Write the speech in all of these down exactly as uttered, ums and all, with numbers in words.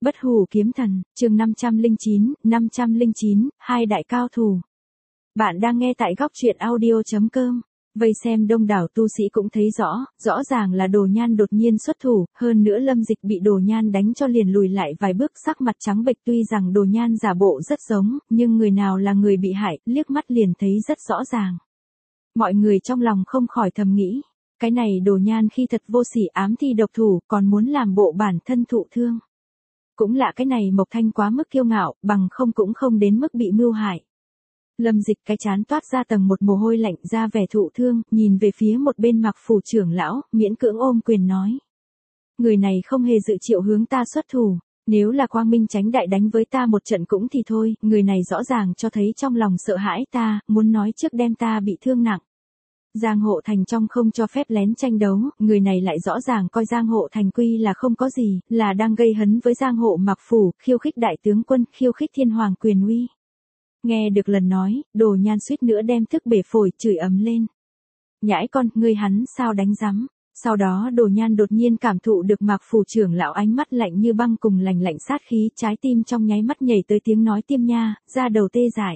Bất hủ kiếm thần, chương năm trăm lẻ chín, năm trăm lẻ chín, hai đại cao thủ. Bạn đang nghe tại góc truyện audio chấm com. Vây xem đông đảo tu sĩ cũng thấy rõ, rõ ràng là Đồ Nhan đột nhiên xuất thủ, hơn nữa Lâm Dịch bị Đồ Nhan đánh cho liền lùi lại vài bước, sắc mặt trắng bệch. Tuy rằng Đồ Nhan giả bộ rất giống, nhưng người nào là người bị hại, liếc mắt liền thấy rất rõ ràng. Mọi người trong lòng không khỏi thầm nghĩ, cái này Đồ Nhan khi thật vô sỉ ám thi độc thủ, còn muốn làm bộ bản thân thụ thương. Cũng lạ, cái này Mộc Thanh quá mức kiêu ngạo, bằng không cũng không đến mức bị mưu hại. Lâm Dịch cái chán toát ra tầng một mồ hôi lạnh, ra vẻ thụ thương, nhìn về phía một bên Mạc phủ trưởng lão, miễn cưỡng ôm quyền nói. Người này không hề dự triệu hướng ta xuất thủ, nếu là quang minh chánh đại đánh với ta một trận cũng thì thôi, người này rõ ràng cho thấy trong lòng sợ hãi ta, muốn nói trước đem ta bị thương nặng. Giang Hộ Thành trong không cho phép lén tranh đấu, người này lại rõ ràng coi Giang Hộ Thành quy là không có gì, là đang gây hấn với Giang Hộ Mạc phủ, khiêu khích đại tướng quân, khiêu khích thiên hoàng quyền uy. Nghe được lần nói, Đồ Nhan suýt nữa đem thức bể phổi, chửi ấm lên. Nhãi con, ngươi hắn sao đánh rắm? Sau đó Đồ Nhan đột nhiên cảm thụ được Mạc phủ trưởng lão ánh mắt lạnh như băng cùng lạnh lạnh sát khí, trái tim trong nháy mắt nhảy tới tiếng nói tiêm nha, da đầu tê dại.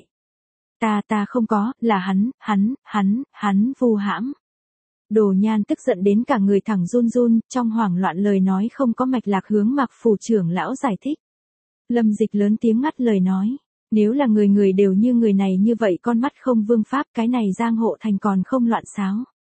Ta ta không có, là hắn, hắn, hắn, hắn vu hãm. Đồ Nhan tức giận đến cả người thẳng run run, trong hoảng loạn lời nói không có mạch lạc hướng Mạc phủ trưởng lão giải thích. Lâm Dịch lớn tiếng ngắt lời nói, nếu là người người đều như người này như vậy, con mắt không vương pháp, cái này Giang Hộ Thành còn không loạn xáo.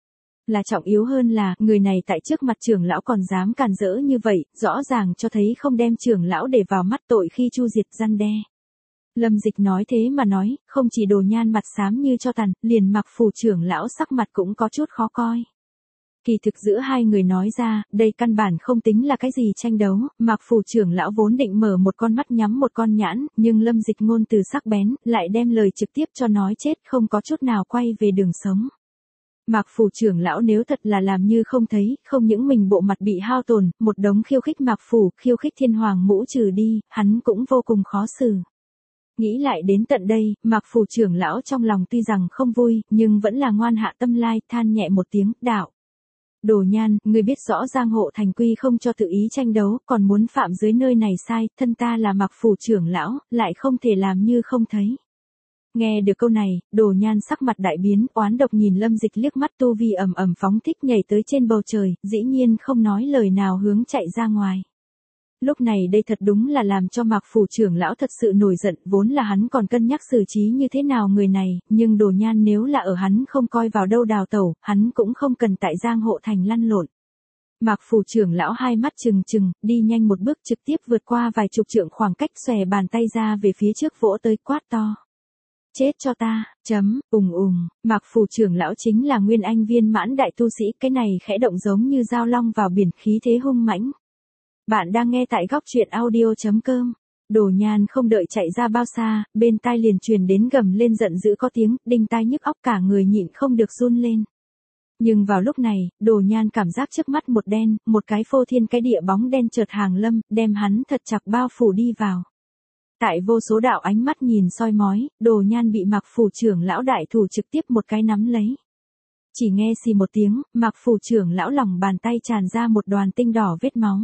Là trọng yếu hơn là, người này tại trước mặt trưởng lão còn dám càn rỡ như vậy, rõ ràng cho thấy không đem trưởng lão để vào mắt, tội khi chu diệt răn đe. Lâm Dịch nói thế mà nói, không chỉ Đồ Nhan mặt xám như cho tàn, liền Mạc phủ trưởng lão sắc mặt cũng có chút khó coi. Kỳ thực giữa hai người nói ra, đây căn bản không tính là cái gì tranh đấu, Mạc phủ trưởng lão vốn định mở một con mắt nhắm một con nhãn, nhưng Lâm Dịch ngôn từ sắc bén, lại đem lời trực tiếp cho nói chết, không có chút nào quay về đường sống. Mạc phủ trưởng lão nếu thật là làm như không thấy, không những mình bộ mặt bị hao tổn, một đống khiêu khích Mạc phủ, khiêu khích thiên hoàng mũ trừ đi, hắn cũng vô cùng khó xử. Nghĩ lại đến tận đây, Mạc phủ trưởng lão trong lòng tuy rằng không vui, nhưng vẫn là ngoan hạ tâm lai, than nhẹ một tiếng, đạo. Đồ Nhan, ngươi biết rõ Giang Hộ Thành quy không cho tự ý tranh đấu, còn muốn phạm dưới nơi này sai, thân ta là Mạc phủ trưởng lão, lại không thể làm như không thấy. Nghe được câu này, Đồ Nhan sắc mặt đại biến, oán độc nhìn Lâm Dịch liếc mắt, tu vi ầm ầm phóng thích nhảy tới trên bầu trời, dĩ nhiên không nói lời nào hướng chạy ra ngoài. Lúc này đây thật đúng là làm cho Mạc phủ trưởng lão thật sự nổi giận, vốn là hắn còn cân nhắc xử trí như thế nào người này, nhưng Đồ Nhan nếu là ở hắn không coi vào đâu đào tẩu, hắn cũng không cần tại Giang Hộ Thành lăn lộn. Mạc phủ trưởng lão hai mắt trừng trừng, đi nhanh một bước trực tiếp vượt qua vài chục trượng khoảng cách, xòe bàn tay ra về phía trước vỗ tới, quát to. Chết cho ta, chấm, ùng ùng, Mạc phủ trưởng lão chính là nguyên anh viên mãn đại tu sĩ, cái này khẽ động giống như dao long vào biển, khí thế hung mãnh. Bạn đang nghe tại góc truyện audio chấm com. Đồ Nhan không đợi chạy ra bao xa, bên tai liền truyền đến gầm lên giận dữ có tiếng, đinh tai nhức óc, cả người nhịn không được run lên. Nhưng vào lúc này, Đồ Nhan cảm giác trước mắt một đen, một cái phô thiên cái địa bóng đen chợt hàng lâm, đem hắn thật chặt bao phủ đi vào. Tại vô số đạo ánh mắt nhìn soi mói, Đồ Nhan bị Mạc phủ trưởng lão đại thủ trực tiếp một cái nắm lấy. Chỉ nghe xì một tiếng, Mạc phủ trưởng lão lòng bàn tay tràn ra một đoàn tinh đỏ vết máu.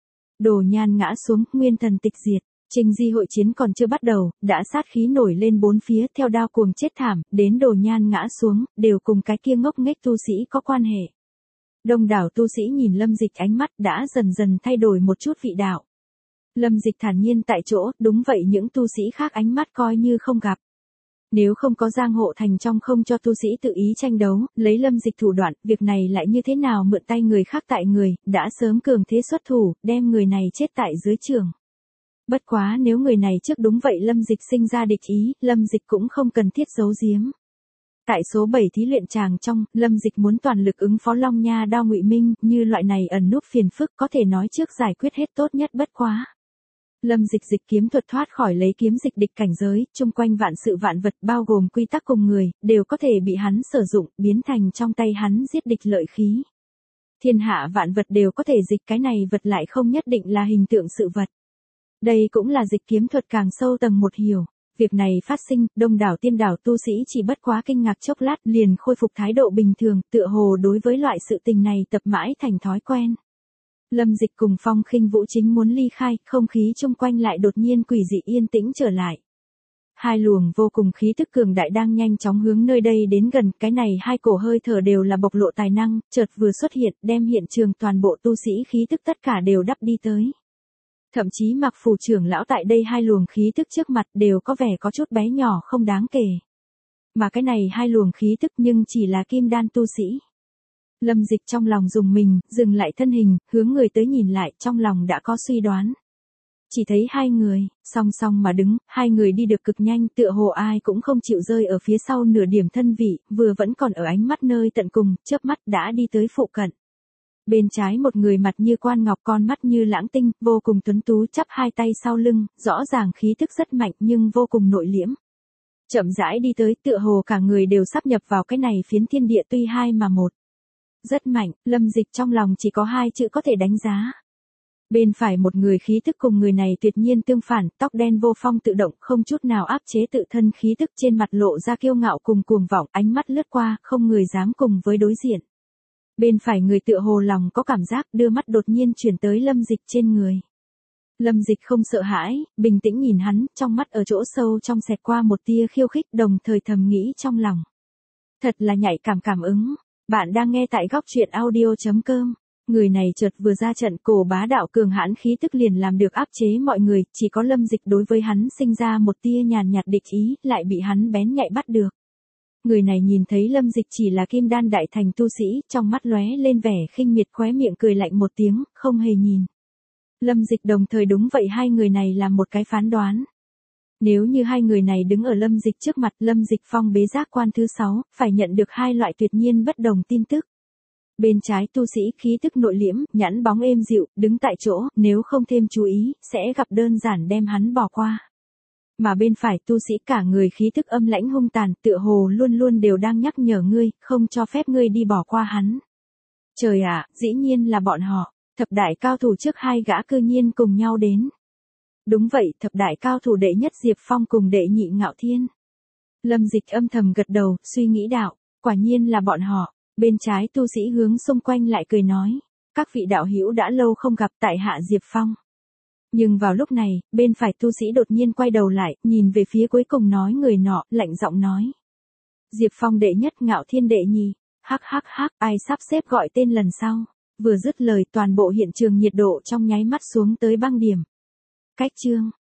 Đồ Nhan ngã xuống, nguyên thần tịch diệt. Trình Di hội chiến còn chưa bắt đầu, đã sát khí nổi lên bốn phía, theo đao cuồng chết thảm, đến Đồ Nhan ngã xuống, đều cùng cái kia ngốc nghếch tu sĩ có quan hệ. Đông đảo tu sĩ nhìn Lâm Dịch ánh mắt đã dần dần thay đổi một chút vị đạo. Lâm Dịch thản nhiên tại chỗ, đúng vậy, những tu sĩ khác ánh mắt coi như không gặp. Nếu không có Giang Hộ Thành trong không cho tu sĩ tự ý tranh đấu, lấy Lâm Dịch thủ đoạn, việc này lại như thế nào mượn tay người khác tại người, đã sớm cường thế xuất thủ, đem người này chết tại dưới trường. Bất quá nếu người này trước đúng vậy Lâm Dịch sinh ra địch ý, Lâm Dịch cũng không cần thiết giấu giếm. Tại số bảy thí luyện tràng trong, Lâm Dịch muốn toàn lực ứng phó Long Nha đao ngụy minh, như loại này ẩn núp phiền phức có thể nói trước giải quyết hết tốt nhất bất quá. Lâm Dịch dịch kiếm thuật thoát khỏi lấy kiếm dịch địch cảnh giới, chung quanh vạn sự vạn vật bao gồm quy tắc cùng người, đều có thể bị hắn sử dụng, biến thành trong tay hắn giết địch lợi khí. Thiên hạ vạn vật đều có thể dịch, cái này vật lại không nhất định là hình tượng sự vật. Đây cũng là dịch kiếm thuật càng sâu tầng một hiểu. Việc này phát sinh, đông đảo tiên đảo tu sĩ chỉ bất quá kinh ngạc chốc lát liền khôi phục thái độ bình thường, tựa hồ đối với loại sự tình này tập mãi thành thói quen. Lâm Dịch cùng Phong Khinh Vũ chính muốn ly khai, không khí chung quanh lại đột nhiên quỷ dị yên tĩnh trở lại. Hai luồng vô cùng khí tức cường đại đang nhanh chóng hướng nơi đây đến gần, cái này hai cổ hơi thở đều là bộc lộ tài năng, chợt vừa xuất hiện, đem hiện trường toàn bộ tu sĩ khí tức tất cả đều đắp đi tới. Thậm chí Mặc Phủ trưởng lão tại đây hai luồng khí tức trước mặt đều có vẻ có chút bé nhỏ không đáng kể. Mà cái này hai luồng khí tức nhưng chỉ là kim đan tu sĩ. Lâm Dịch trong lòng dùng mình, dừng lại thân hình, hướng người tới nhìn lại, trong lòng đã có suy đoán. Chỉ thấy hai người, song song mà đứng, hai người đi được cực nhanh, tựa hồ ai cũng không chịu rơi ở phía sau nửa điểm thân vị, vừa vẫn còn ở ánh mắt nơi tận cùng, chớp mắt đã đi tới phụ cận. Bên trái một người mặt như quan ngọc, con mắt như lãng tinh, vô cùng tuấn tú, chắp hai tay sau lưng, rõ ràng khí tức rất mạnh nhưng vô cùng nội liễm. Chậm rãi đi tới, tựa hồ cả người đều sắp nhập vào cái này phiến thiên địa tuy hai mà một. Rất mạnh, Lâm Dịch trong lòng chỉ có hai chữ có thể đánh giá. Bên phải một người khí tức cùng người này tuyệt nhiên tương phản, tóc đen vô phong tự động, không chút nào áp chế tự thân khí tức, trên mặt lộ ra kiêu ngạo cùng cuồng vọng, ánh mắt lướt qua, không người dám cùng với đối diện. Bên phải người tựa hồ lòng có cảm giác, đưa mắt đột nhiên chuyển tới Lâm Dịch trên người. Lâm Dịch không sợ hãi, bình tĩnh nhìn hắn, trong mắt ở chỗ sâu trong xẹt qua một tia khiêu khích, đồng thời thầm nghĩ trong lòng. Thật là nhạy cảm cảm ứng. Bạn đang nghe tại góc truyện audio chấm com. Người này chợt vừa ra trận, cổ bá đạo cường hãn khí tức liền làm được áp chế mọi người, chỉ có Lâm Dịch đối với hắn sinh ra một tia nhàn nhạt địch ý, lại bị hắn bén nhạy bắt được. Người này nhìn thấy Lâm Dịch chỉ là kim đan đại thành tu sĩ, trong mắt lóe lên vẻ khinh miệt, khóe miệng cười lạnh một tiếng, không hề nhìn. Lâm Dịch đồng thời đúng vậy, hai người này làm một cái phán đoán. Nếu như hai người này đứng ở Lâm Dịch trước mặt, Lâm Dịch phong bế giác quan thứ sáu, phải nhận được hai loại tuyệt nhiên bất đồng tin tức. Bên trái tu sĩ khí tức nội liễm, nhẵn bóng êm dịu, đứng tại chỗ, nếu không thêm chú ý, sẽ gặp đơn giản đem hắn bỏ qua. Mà bên phải tu sĩ cả người khí tức âm lãnh hung tàn, tựa hồ luôn luôn đều đang nhắc nhở ngươi, không cho phép ngươi đi bỏ qua hắn. Trời ạ, dĩ nhiên là bọn họ, thập đại cao thủ trước hai gã cư nhiên cùng nhau đến. Đúng vậy, thập đại cao thủ đệ nhất Diệp Phong cùng đệ nhị Ngạo Thiên. Lâm Dịch âm thầm gật đầu, suy nghĩ đạo, quả nhiên là bọn họ. Bên trái tu sĩ hướng xung quanh lại cười nói, các vị đạo hữu đã lâu không gặp, tại hạ Diệp Phong. Nhưng vào lúc này, bên phải tu sĩ đột nhiên quay đầu lại, nhìn về phía cuối cùng nói người nọ, lạnh giọng nói. Diệp Phong đệ nhất, Ngạo Thiên đệ nhị, hắc hắc hắc, ai sắp xếp gọi tên lần sau. Vừa dứt lời, toàn bộ hiện trường nhiệt độ trong nháy mắt xuống tới băng điểm. Cách chương.